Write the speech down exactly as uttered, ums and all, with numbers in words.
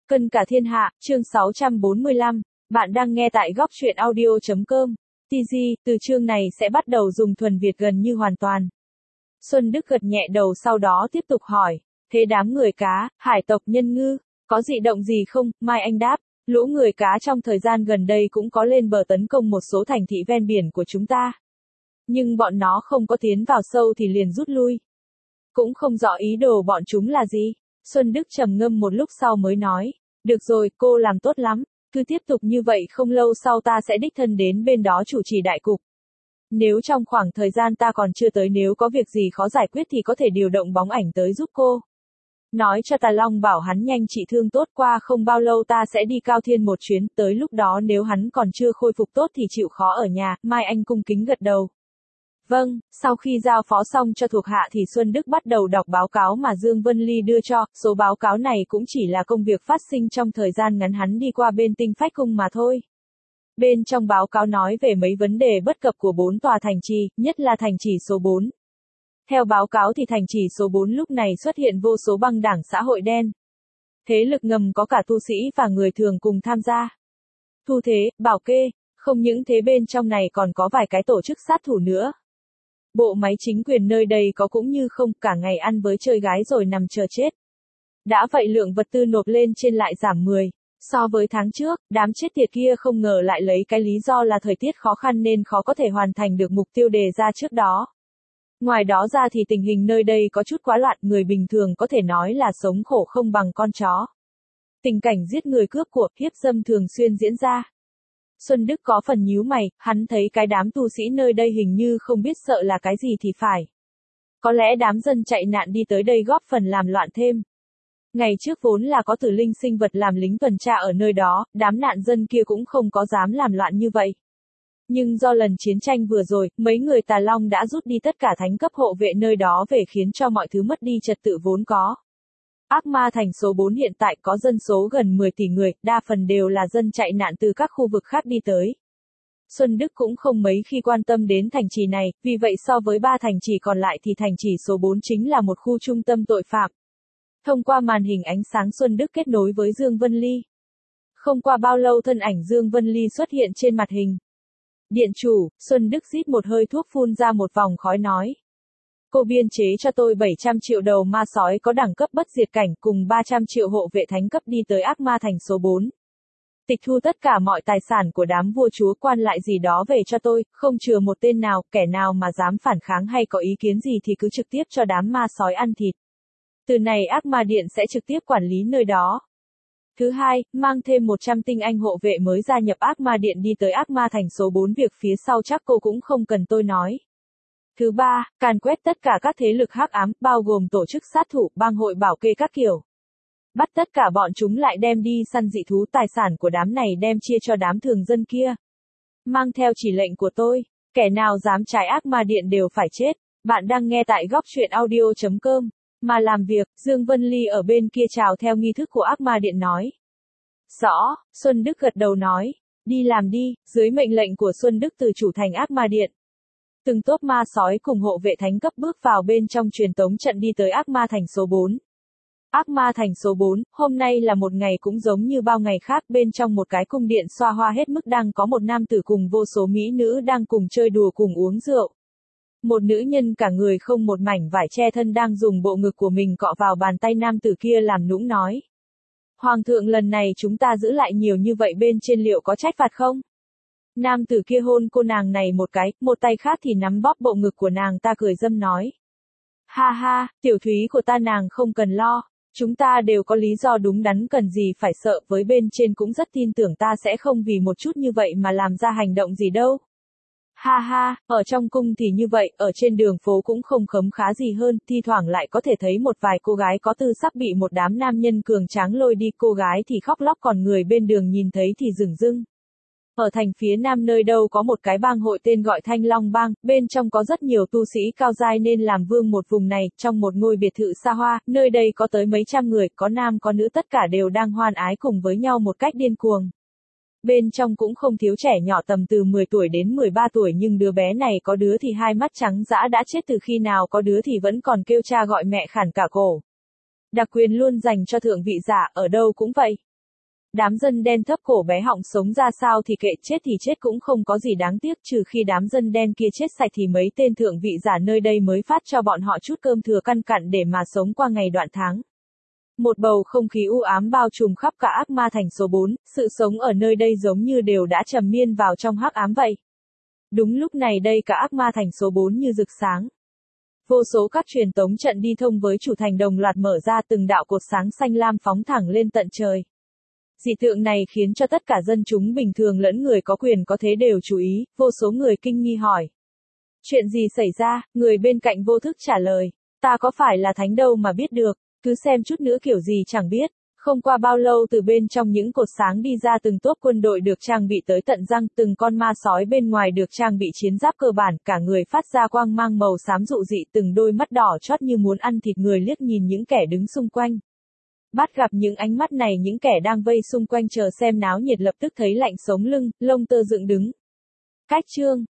Cân cả thiên hạ, chương sáu trăm bốn mươi lăm. Bạn đang nghe tại góc truyện audio.com. tê giê, từ chương này sẽ bắt đầu dùng thuần Việt gần như hoàn toàn. Xuân Đức gật nhẹ đầu sau đó tiếp tục hỏi. Thế đám người cá, hải tộc nhân ngư, có dị động gì không? Mai Anh đáp. Lũ người cá trong thời gian gần đây cũng có lên bờ tấn công một số thành thị ven biển của chúng ta. Nhưng bọn nó không có tiến vào sâu thì liền rút lui. Cũng không rõ ý đồ bọn chúng là gì. Xuân Đức trầm ngâm một lúc sau mới nói. Được rồi, cô làm tốt lắm. Cứ tiếp tục như vậy không lâu sau ta sẽ đích thân đến bên đó chủ trì đại cục. Nếu trong khoảng thời gian ta còn chưa tới nếu có việc gì khó giải quyết thì có thể điều động bóng ảnh tới giúp cô. Nói cho Tà Long bảo hắn nhanh trị thương tốt qua không bao lâu ta sẽ đi Cao Thiên một chuyến, tới lúc đó nếu hắn còn chưa khôi phục tốt thì chịu khó ở nhà, Mai Anh cung kính gật đầu. Vâng, sau khi giao phó xong cho thuộc hạ thì Xuân Đức bắt đầu đọc báo cáo mà Dương Vân Ly đưa cho, số báo cáo này cũng chỉ là công việc phát sinh trong thời gian ngắn hắn đi qua bên Tinh Phách Cung mà thôi. Bên trong báo cáo nói về mấy vấn đề bất cập của bốn tòa thành trì, nhất là thành trì số bốn. Theo báo cáo thì thành trì số bốn lúc này xuất hiện vô số băng đảng xã hội đen. Thế lực ngầm có cả tu sĩ và người thường cùng tham gia. Thu Thế, Bảo Kê, không những thế bên trong này còn có vài cái tổ chức sát thủ nữa. Bộ máy chính quyền nơi đây có cũng như không, cả ngày ăn với chơi gái rồi nằm chờ chết. Đã vậy lượng vật tư nộp lên trên lại giảm mười. So với tháng trước, đám chết tiệt kia không ngờ lại lấy cái lý do là thời tiết khó khăn nên khó có thể hoàn thành được mục tiêu đề ra trước đó. Ngoài đó ra thì tình hình nơi đây có chút quá loạn, người bình thường có thể nói là sống khổ không bằng con chó. Tình cảnh giết người cướp của, hiếp dâm thường xuyên diễn ra. Xuân Đức có phần nhíu mày, hắn thấy cái đám tu sĩ nơi đây hình như không biết sợ là cái gì thì phải. Có lẽ đám dân chạy nạn đi tới đây góp phần làm loạn thêm. Ngày trước vốn là có tử linh sinh vật làm lính tuần tra ở nơi đó, đám nạn dân kia cũng không có dám làm loạn như vậy. Nhưng do lần chiến tranh vừa rồi, mấy người Tà Long đã rút đi tất cả thánh cấp hộ vệ nơi đó về khiến cho mọi thứ mất đi trật tự vốn có. Ác Ma Thành số bốn hiện tại có dân số gần mười tỷ người, đa phần đều là dân chạy nạn từ các khu vực khác đi tới. Xuân Đức cũng không mấy khi quan tâm đến thành trì này, vì vậy so với ba thành trì còn lại thì thành trì số bốn chính là một khu trung tâm tội phạm. Thông qua màn hình ánh sáng Xuân Đức kết nối với Dương Vân Ly. Không qua bao lâu thân ảnh Dương Vân Ly xuất hiện trên mặt hình. Điện chủ, Xuân Đức rít một hơi thuốc phun ra một vòng khói nói. Cô biên chế cho tôi bảy trăm triệu đầu ma sói có đẳng cấp bất diệt cảnh cùng ba trăm triệu hộ vệ thánh cấp đi tới Ác Ma Thành số bốn. Tịch thu tất cả mọi tài sản của đám vua chúa quan lại gì đó về cho tôi, không chừa một tên nào, kẻ nào mà dám phản kháng hay có ý kiến gì thì cứ trực tiếp cho đám ma sói ăn thịt. Từ này Ác Ma Điện sẽ trực tiếp quản lý nơi đó. Thứ hai, mang thêm một trăm tinh anh hộ vệ mới gia nhập Ác Ma Điện đi tới Ác Ma Thành số bốn, việc phía sau chắc cô cũng không cần tôi nói. Thứ ba, càn quét tất cả các thế lực hắc ám, bao gồm tổ chức sát thủ, bang hội bảo kê các kiểu. Bắt tất cả bọn chúng lại đem đi săn dị thú, tài sản của đám này đem chia cho đám thường dân kia. Mang theo chỉ lệnh của tôi, kẻ nào dám trái Ác Ma Điện đều phải chết. Bạn đang nghe tại góc truyện audio.com. Mà làm việc, Dương Vân Ly ở bên kia chào theo nghi thức của Ác Ma Điện nói. Rõ, Xuân Đức gật đầu nói. Đi làm đi, dưới mệnh lệnh của Xuân Đức từ chủ thành Ác Ma Điện. Từng tốp ma sói cùng hộ vệ thánh cấp bước vào bên trong truyền tống trận đi tới Ác Ma Thành số bốn. Ác Ma Thành số bốn, hôm nay là một ngày cũng giống như bao ngày khác, bên trong một cái cung điện xoa hoa hết mức đang có một nam tử cùng vô số mỹ nữ đang cùng chơi đùa cùng uống rượu. Một nữ nhân cả người không một mảnh vải che thân đang dùng bộ ngực của mình cọ vào bàn tay nam tử kia làm nũng nói. Hoàng thượng lần này chúng ta giữ lại nhiều như vậy bên trên liệu có trách phạt không? Nam tử kia hôn cô nàng này một cái, một tay khác thì nắm bóp bộ ngực của nàng ta cười dâm nói. Ha ha, tiểu thúy của ta nàng không cần lo, chúng ta đều có lý do đúng đắn cần gì phải sợ, với bên trên cũng rất tin tưởng ta sẽ không vì một chút như vậy mà làm ra hành động gì đâu. Ha ha, ở trong cung thì như vậy, ở trên đường phố cũng không khấm khá gì hơn, thi thoảng lại có thể thấy một vài cô gái có tư sắc bị một đám nam nhân cường tráng lôi đi, cô gái thì khóc lóc còn người bên đường nhìn thấy thì rừng rưng. Ở thành phía nam nơi đâu có một cái bang hội tên gọi Thanh Long Bang, bên trong có rất nhiều tu sĩ cao giai nên làm vương một vùng này, trong một ngôi biệt thự xa hoa, nơi đây có tới mấy trăm người, có nam có nữ tất cả đều đang hoan ái cùng với nhau một cách điên cuồng. Bên trong cũng không thiếu trẻ nhỏ tầm từ mười tuổi đến mười ba tuổi, nhưng đứa bé này có đứa thì hai mắt trắng dã đã chết từ khi nào, có đứa thì vẫn còn kêu cha gọi mẹ khản cả cổ. Đặc quyền luôn dành cho thượng vị giả, ở đâu cũng vậy. Đám dân đen thấp cổ bé họng sống ra sao thì kệ, chết thì chết cũng không có gì đáng tiếc, trừ khi đám dân đen kia chết sạch thì mấy tên thượng vị giả nơi đây mới phát cho bọn họ chút cơm thừa căn cặn để mà sống qua ngày đoạn tháng. Một bầu không khí u ám bao trùm khắp cả ác ma thành số bốn, sự sống ở nơi đây giống như đều đã trầm miên vào trong hắc ám vậy. Đúng lúc này đây cả ác ma thành số bốn như rực sáng. Vô số các truyền tống trận đi thông với chủ thành đồng loạt mở ra, từng đạo cột sáng xanh lam phóng thẳng lên tận trời. Dị tượng này khiến cho tất cả dân chúng bình thường lẫn người có quyền có thế đều chú ý, vô số người kinh nghi hỏi. Chuyện gì xảy ra, người bên cạnh vô thức trả lời. Ta có phải là thánh đâu mà biết được, cứ xem chút nữa kiểu gì chẳng biết. Không qua bao lâu từ bên trong những cột sáng đi ra từng tốp quân đội được trang bị tới tận răng, từng con ma sói bên ngoài được trang bị chiến giáp cơ bản, cả người phát ra quang mang màu xám dụ dị, từng đôi mắt đỏ chót như muốn ăn thịt người liếc nhìn những kẻ đứng xung quanh. Bắt gặp những ánh mắt này, những kẻ đang vây xung quanh chờ xem náo nhiệt lập tức thấy lạnh sống lưng, lông tơ dựng đứng. Cách chương